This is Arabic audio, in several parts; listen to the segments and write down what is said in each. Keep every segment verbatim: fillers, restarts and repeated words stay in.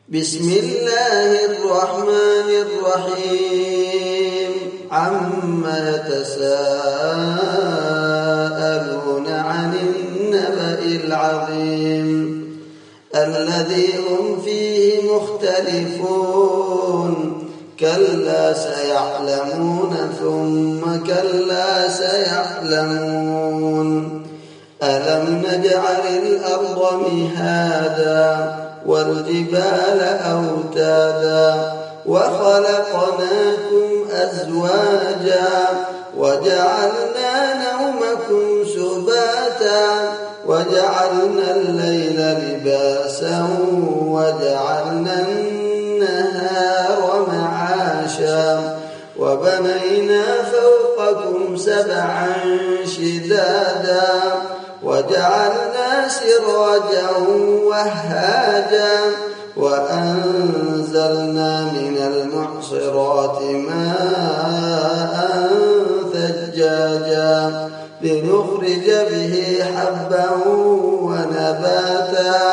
بسم الله الرحمن الرحيم عما يتساءلون عن النبأ العظيم الذي هم فيه مختلفون كلا سيعلمون ثم كلا سيعلمون ألم نجعل الأرض مهادا والجبال أوتادا وخلقناكم أزواجا وجعلنا نومكم سباتا وجعلنا الليل لباسا وجعلنا النهار معاشا وبنينا فوقكم سبعا شدادا وجعلنا سراجا وهاجا وأنزلنا من المعصرات ماء ثجاجا لنخرج به حبا ونباتا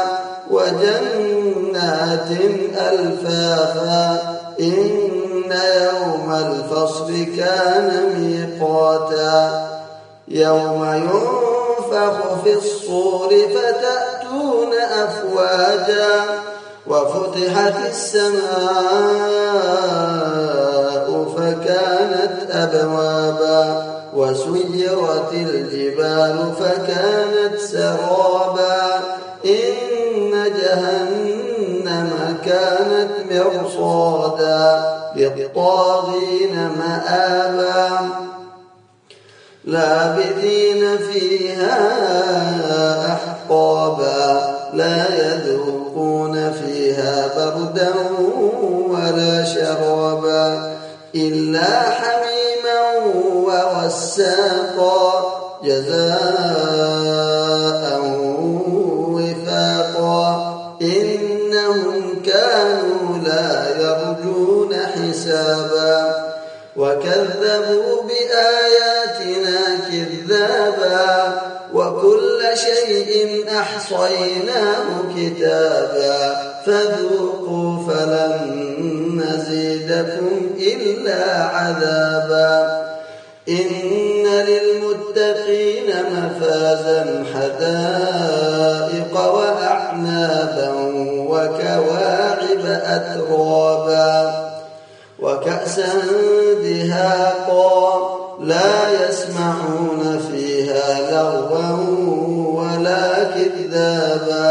وجنات ألفافا إن يوم الفصل كان ميقاتا يوم ينفخ في الصور فتأتون أفواجا وفتحت السماء فكانت أبوابا وسيرت الجبال فكانت سرابا إن جهنم كانت مرصادا للطاغين مآبا لابثين فيها أحقابا لا يذوقون فيها بردا ولا شرابا إلا حميما وغساقا جزاء وفاقا إنهم كانوا لا يرجون حسابا وكذبوا بآياتنا كذابا وكل شيء أحصيناه كتابا فذوقوا فلن نزيدكم إلا عذابا إن للمتقين مفازا حدائق وأعنابا وكواعب أترابا وكأسا دهاقا لا يسمعون فيها لغوا ولا كذابا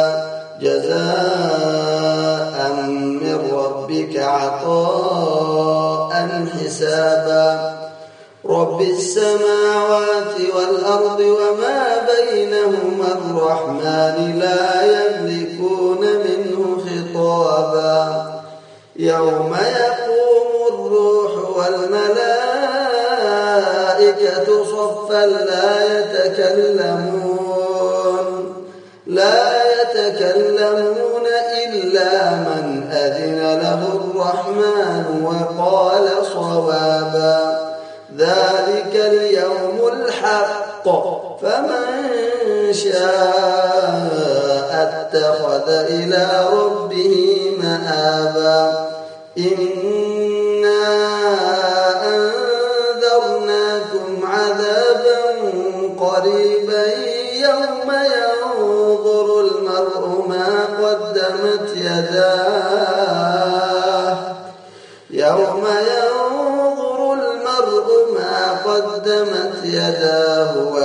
جزاء من ربك عطاء حسابا رب السماوات والأرض وما بينهما الرحمن لا يملكون منه خطابا يوم يقوم الروح والملائكة صفا لا يتكلمون لا يتكلمون إلا من أذن له الرحمن وقال صوابا ذلك اليوم الحق فمن شاء اتخذ إلى ربه مآبا إنا أنذرناكم عذابا قريبا يوم ينظر المرء ما قدمت يداه يوم ينظر المرء ما قدمت يداه